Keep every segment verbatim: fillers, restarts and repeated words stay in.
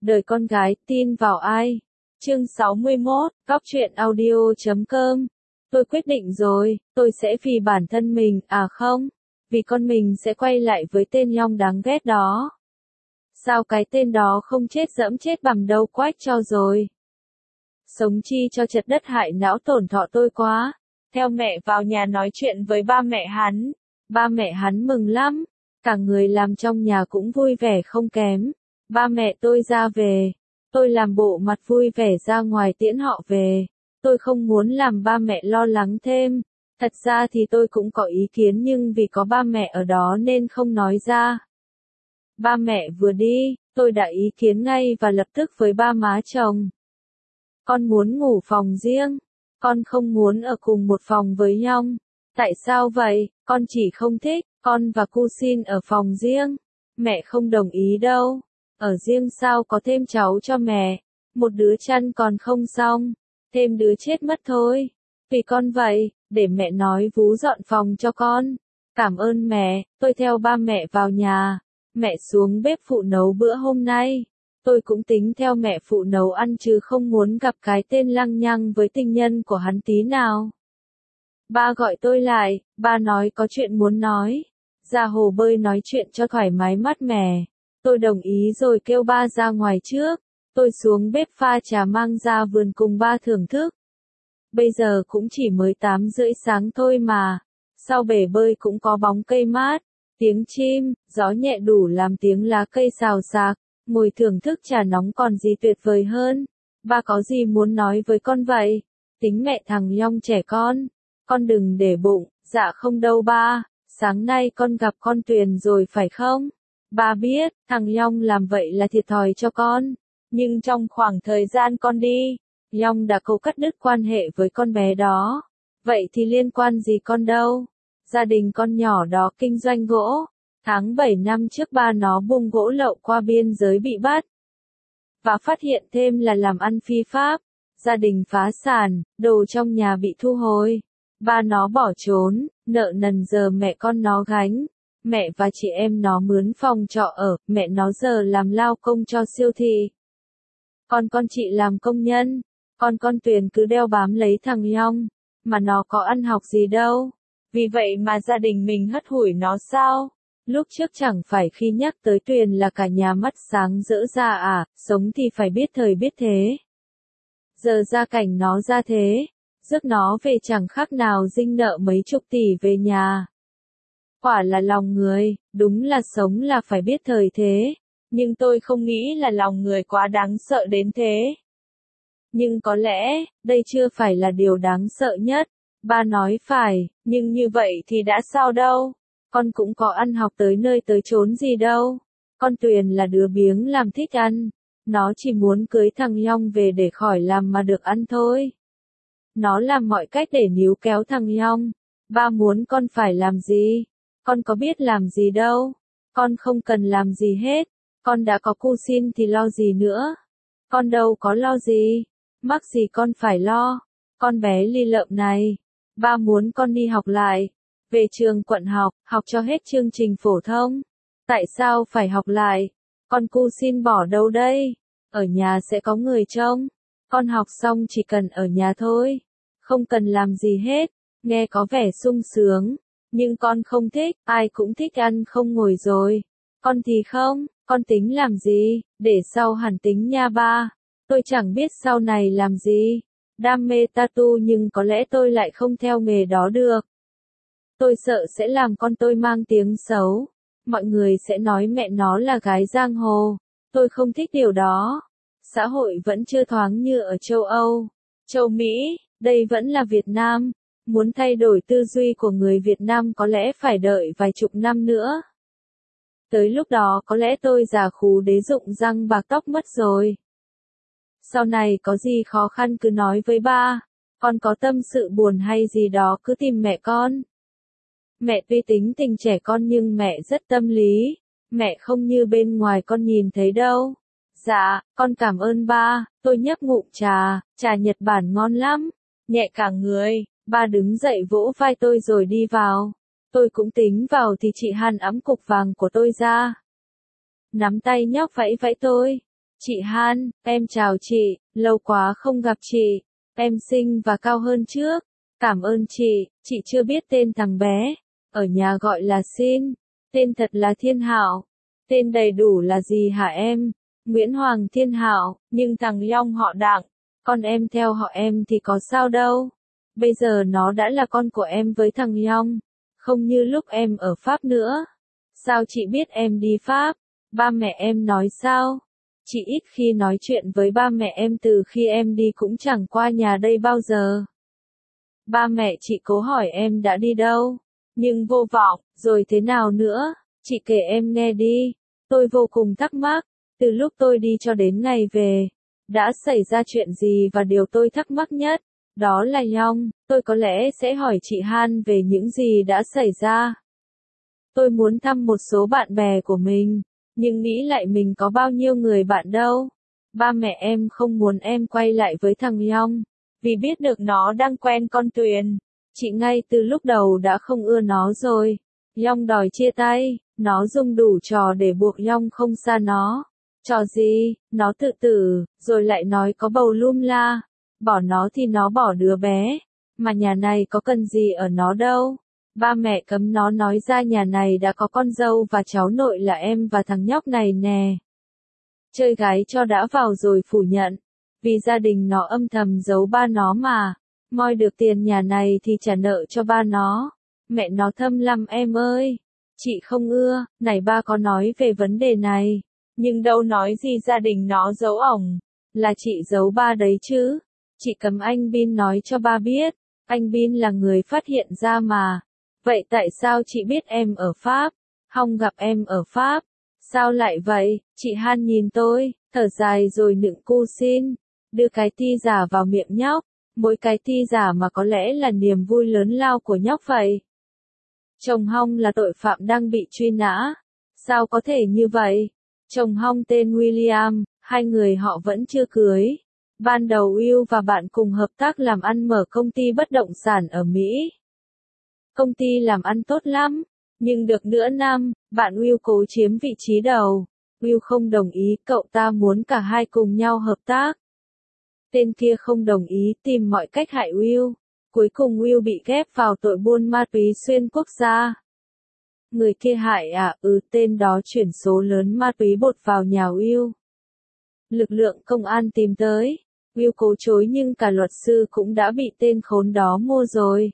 Đời con gái, tin vào ai? Chương sáu mươi mốt, Góc truyện audio chấm com. Tôi quyết định rồi, tôi sẽ vì bản thân mình, à không, vì con mình sẽ quay lại với tên Long đáng ghét đó. Sao cái tên đó không chết dẫm chết bằm đâu quách cho rồi. Sống chi cho chật đất hại não tổn thọ tôi quá. Theo mẹ vào nhà nói chuyện với ba mẹ hắn. Ba mẹ hắn mừng lắm. Cả người làm trong nhà cũng vui vẻ không kém. Ba mẹ tôi ra về. Tôi làm bộ mặt vui vẻ ra ngoài tiễn họ về. Tôi không muốn làm ba mẹ lo lắng thêm. Thật ra thì tôi cũng có ý kiến nhưng vì có ba mẹ ở đó nên không nói ra. Ba mẹ vừa đi, tôi đã ý kiến ngay và lập tức với ba má chồng. Con muốn ngủ phòng riêng. Con không muốn ở cùng một phòng với Long. Tại sao vậy? Con chỉ không thích, con và cu xin ở phòng riêng. Mẹ không đồng ý đâu. Ở riêng sao có thêm cháu cho mẹ. Một đứa chăn còn không xong. Thêm đứa chết mất thôi. Vì con vậy, để mẹ nói vú dọn phòng cho con. Cảm ơn mẹ, tôi theo ba mẹ vào nhà. Mẹ xuống bếp phụ nấu bữa hôm nay. Tôi cũng tính theo mẹ phụ nấu ăn chứ không muốn gặp cái tên lăng nhăng với tình nhân của hắn tí nào. Ba gọi tôi lại, ba nói có chuyện muốn nói. Ra hồ bơi nói chuyện cho thoải mái mát mẻ. Tôi đồng ý rồi kêu ba ra ngoài trước. Tôi xuống bếp pha trà mang ra vườn cùng ba thưởng thức. Bây giờ cũng chỉ mới tám rưỡi sáng thôi mà. Sau bể bơi cũng có bóng cây mát, tiếng chim, gió nhẹ đủ làm tiếng lá cây xào xạc. Ngồi thưởng thức trà nóng còn gì tuyệt vời hơn. Ba có gì muốn nói với con vậy? Tính mẹ thằng Long trẻ con. Con đừng để bụng, dạ không đâu ba. Sáng nay con gặp con Tuyền rồi phải không? Ba biết, thằng Long làm vậy là thiệt thòi cho con. Nhưng trong khoảng thời gian con đi, Long đã cố cắt đứt quan hệ với con bé đó. Vậy thì liên quan gì con đâu? Gia đình con nhỏ đó kinh doanh gỗ. Tháng bảy năm trước ba nó bung gỗ lậu qua biên giới bị bắt. Và phát hiện thêm là làm ăn phi pháp. Gia đình phá sản, đồ trong nhà bị thu hồi. Ba nó bỏ trốn, nợ nần giờ mẹ con nó gánh. Mẹ và chị em nó mướn phòng trọ ở, mẹ nó giờ làm lao công cho siêu thị. Còn con chị làm công nhân. Còn con Tuyền cứ đeo bám lấy thằng Long. Mà nó có ăn học gì đâu. Vì vậy mà gia đình mình hất hủi nó sao? Lúc trước chẳng phải khi nhắc tới Tuyền là cả nhà mắt sáng rỡ ra à, sống thì phải biết thời biết thế. Giờ gia cảnh nó ra thế, rước nó về chẳng khác nào dinh nợ mấy chục tỷ về nhà. Quả là lòng người, đúng là sống là phải biết thời thế, nhưng tôi không nghĩ là lòng người quá đáng sợ đến thế. Nhưng có lẽ, đây chưa phải là điều đáng sợ nhất. Ba nói phải, nhưng như vậy thì đã sao đâu. Con cũng có ăn học tới nơi tới chốn gì đâu. Con Tuyền là đứa biếng làm thích ăn. Nó chỉ muốn cưới thằng Long về để khỏi làm mà được ăn thôi. Nó làm mọi cách để níu kéo thằng Long. Ba muốn con phải làm gì? Con có biết làm gì đâu. Con không cần làm gì hết. Con đã có cu xin thì lo gì nữa. Con đâu có lo gì. Mắc gì con phải lo. Con bé ly lợm này. Ba muốn con đi học lại. Về trường quận học, học cho hết chương trình phổ thông. Tại sao phải học lại? Con cu xin bỏ đâu đây? Ở nhà sẽ có người trông. Con học xong chỉ cần ở nhà thôi. Không cần làm gì hết. Nghe có vẻ sung sướng. Nhưng con không thích, ai cũng thích ăn không ngồi rồi. Con thì không, con tính làm gì, để sau hẳn tính nha ba. Tôi chẳng biết sau này làm gì. Đam mê tattoo nhưng có lẽ tôi lại không theo nghề đó được. Tôi sợ sẽ làm con tôi mang tiếng xấu. Mọi người sẽ nói mẹ nó là gái giang hồ. Tôi không thích điều đó. Xã hội vẫn chưa thoáng như ở châu Âu, châu Mỹ, đây vẫn là Việt Nam. Muốn thay đổi tư duy của người Việt Nam có lẽ phải đợi vài chục năm nữa. Tới lúc đó có lẽ tôi già khú đế rụng răng bạc tóc mất rồi. Sau này có gì khó khăn cứ nói với ba. Con có tâm sự buồn hay gì đó cứ tìm mẹ con. Mẹ tuy tính tình trẻ con nhưng mẹ rất tâm lý. Mẹ không như bên ngoài con nhìn thấy đâu. Dạ, con cảm ơn ba. Tôi nhấp ngụm trà, trà Nhật Bản ngon lắm. Nhẹ cả người. Ba đứng dậy vỗ vai tôi rồi đi vào. Tôi cũng tính vào thì chị Hàn ẵm cục vàng của tôi ra. Nắm tay nhóc vẫy vẫy tôi. Chị Han, em chào chị, lâu quá không gặp chị. Em xinh và cao hơn trước. Cảm ơn chị, chị chưa biết tên thằng bé. Ở nhà gọi là Xin. Tên thật là Thiên Hạo. Tên đầy đủ là gì hả em? Nguyễn Hoàng Thiên Hạo, nhưng thằng Long họ Đặng. Con em theo họ em thì có sao đâu. Bây giờ nó đã là con của em với thằng Long. Không như lúc em ở Pháp nữa. Sao chị biết em đi Pháp? Ba mẹ em nói sao? Chị ít khi nói chuyện với ba mẹ em từ khi em đi cũng chẳng qua nhà đây bao giờ. Ba mẹ chị cố hỏi em đã đi đâu, nhưng vô vọng, rồi thế nào nữa? Chị kể em nghe đi. Tôi vô cùng thắc mắc, từ lúc tôi đi cho đến ngày về, đã xảy ra chuyện gì và điều tôi thắc mắc nhất, đó là Long, tôi có lẽ sẽ hỏi chị Han về những gì đã xảy ra. Tôi muốn thăm một số bạn bè của mình, nhưng nghĩ lại mình có bao nhiêu người bạn đâu. Ba mẹ em không muốn em quay lại với thằng Long, vì biết được nó đang quen con Tuyền. Chị ngay từ lúc đầu đã không ưa nó rồi. Long đòi chia tay, nó dùng đủ trò để buộc Long không xa nó. Trò gì, nó tự tử, rồi lại nói có bầu lum la. Bỏ nó thì nó bỏ đứa bé, mà nhà này có cần gì ở nó đâu. Ba mẹ cấm nó nói ra nhà này đã có con dâu và cháu nội là em và thằng nhóc này nè. Chơi gái cho đã vào rồi phủ nhận, vì gia đình nó âm thầm giấu ba nó mà. Moi được tiền nhà này thì trả nợ cho ba nó. Mẹ nó thâm lắm em ơi. Chị không ưa, này ba có nói về vấn đề này. Nhưng đâu nói gì gia đình nó giấu ổng. Là chị giấu ba đấy chứ. Chị cấm anh Bin nói cho ba biết. Anh Bin là người phát hiện ra mà. Vậy tại sao chị biết em ở Pháp? Không gặp em ở Pháp. Sao lại vậy? Chị Han nhìn tôi, thở dài rồi nựng cu xin. Đưa cái ti giả vào miệng nhóc. Mỗi cái ti giả mà có lẽ là niềm vui lớn lao của nhóc vậy. Chồng Hong là tội phạm đang bị truy nã. Sao có thể như vậy? Chồng Hong tên William, hai người họ vẫn chưa cưới. Ban đầu Will và bạn cùng hợp tác làm ăn mở công ty bất động sản ở Mỹ. Công ty làm ăn tốt lắm, nhưng được nửa năm, bạn Will cố chiếm vị trí đầu. Will không đồng ý, cậu ta muốn cả hai cùng nhau hợp tác. Tên kia không đồng ý, tìm mọi cách hại Will. Cuối cùng Will bị ghép vào tội buôn ma túy xuyên quốc gia. Người kia hại à, ừ tên đó chuyển số lớn ma túy bột vào nhà Will. Lực lượng công an tìm tới. Will cố chối nhưng cả luật sư cũng đã bị tên khốn đó mua rồi.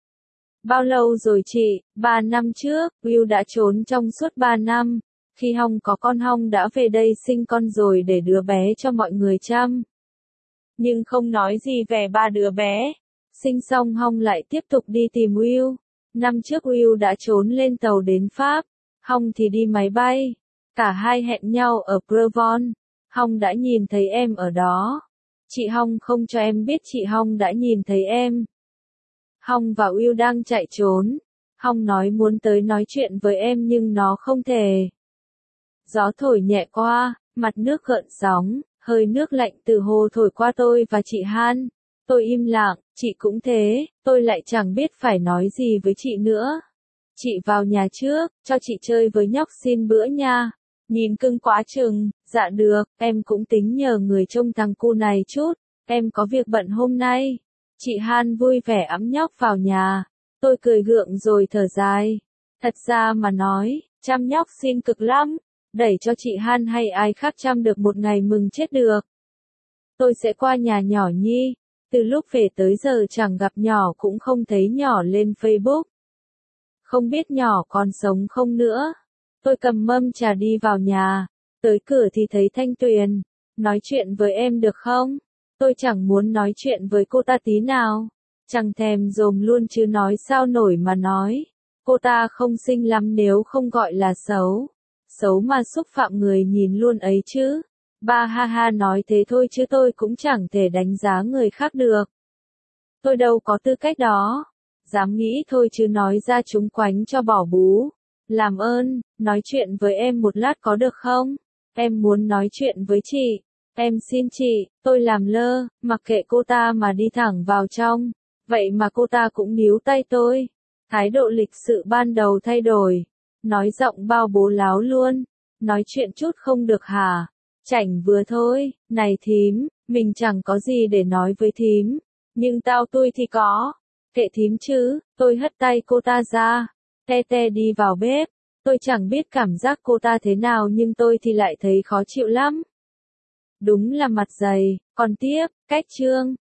Bao lâu rồi chị? Ba năm trước, Will đã trốn trong suốt ba năm. Khi Hong có con Hong đã về đây sinh con rồi để đứa bé cho mọi người chăm. Nhưng không nói gì về ba đứa bé. Sinh xong Hong lại tiếp tục đi tìm Will. Năm trước Will đã trốn lên tàu đến Pháp. Hong thì đi máy bay. Cả hai hẹn nhau ở Provence. Hong đã nhìn thấy em ở đó. Chị Hong không cho em biết chị Hong đã nhìn thấy em. Hong và Will đang chạy trốn. Hong nói muốn tới nói chuyện với em nhưng nó không thể. Gió thổi nhẹ qua, mặt nước gợn sóng, hơi nước lạnh từ hồ thổi qua tôi và chị Han. Tôi im lặng, chị cũng thế, tôi lại chẳng biết phải nói gì với chị nữa. Chị vào nhà trước, cho chị chơi với nhóc xin bữa nha. Nhìn cưng quá chừng, dạ được, em cũng tính nhờ người trông thằng cu này chút, em có việc bận hôm nay. Chị Han vui vẻ ẵm nhóc vào nhà. Tôi cười gượng rồi thở dài. Thật ra mà nói, chăm nhóc xin cực lắm. Đẩy cho chị Han hay ai khác chăm được một ngày mừng chết được. Tôi sẽ qua nhà nhỏ Nhi. Từ lúc về tới giờ chẳng gặp nhỏ cũng không thấy nhỏ lên Facebook. Không biết nhỏ còn sống không nữa. Tôi cầm mâm trà đi vào nhà. Tới cửa thì thấy Thanh Tuyền. Nói chuyện với em được không? Tôi chẳng muốn nói chuyện với cô ta tí nào. Chẳng thèm dồm luôn chứ nói sao nổi mà nói. Cô ta không xinh lắm nếu không gọi là xấu. Xấu mà xúc phạm người nhìn luôn ấy chứ. Ba ha ha nói thế thôi chứ tôi cũng chẳng thể đánh giá người khác được. Tôi đâu có tư cách đó. Dám nghĩ thôi chứ nói ra chúng quánh cho bỏ bú. Làm ơn, nói chuyện với em một lát có được không? Em muốn nói chuyện với chị. Em xin chị, tôi làm lơ, mặc kệ cô ta mà đi thẳng vào trong. Vậy mà cô ta cũng níu tay tôi. Thái độ lịch sự ban đầu thay đổi. Nói giọng bao bố láo luôn. Nói chuyện chút không được hả? Chảnh vừa thôi, này thím, mình chẳng có gì để nói với thím, nhưng tao tôi thì có. Kệ thím chứ, tôi hất tay cô ta ra, te te đi vào bếp, tôi chẳng biết cảm giác cô ta thế nào nhưng tôi thì lại thấy khó chịu lắm. Đúng là mặt dày, còn tiếp, cách chương.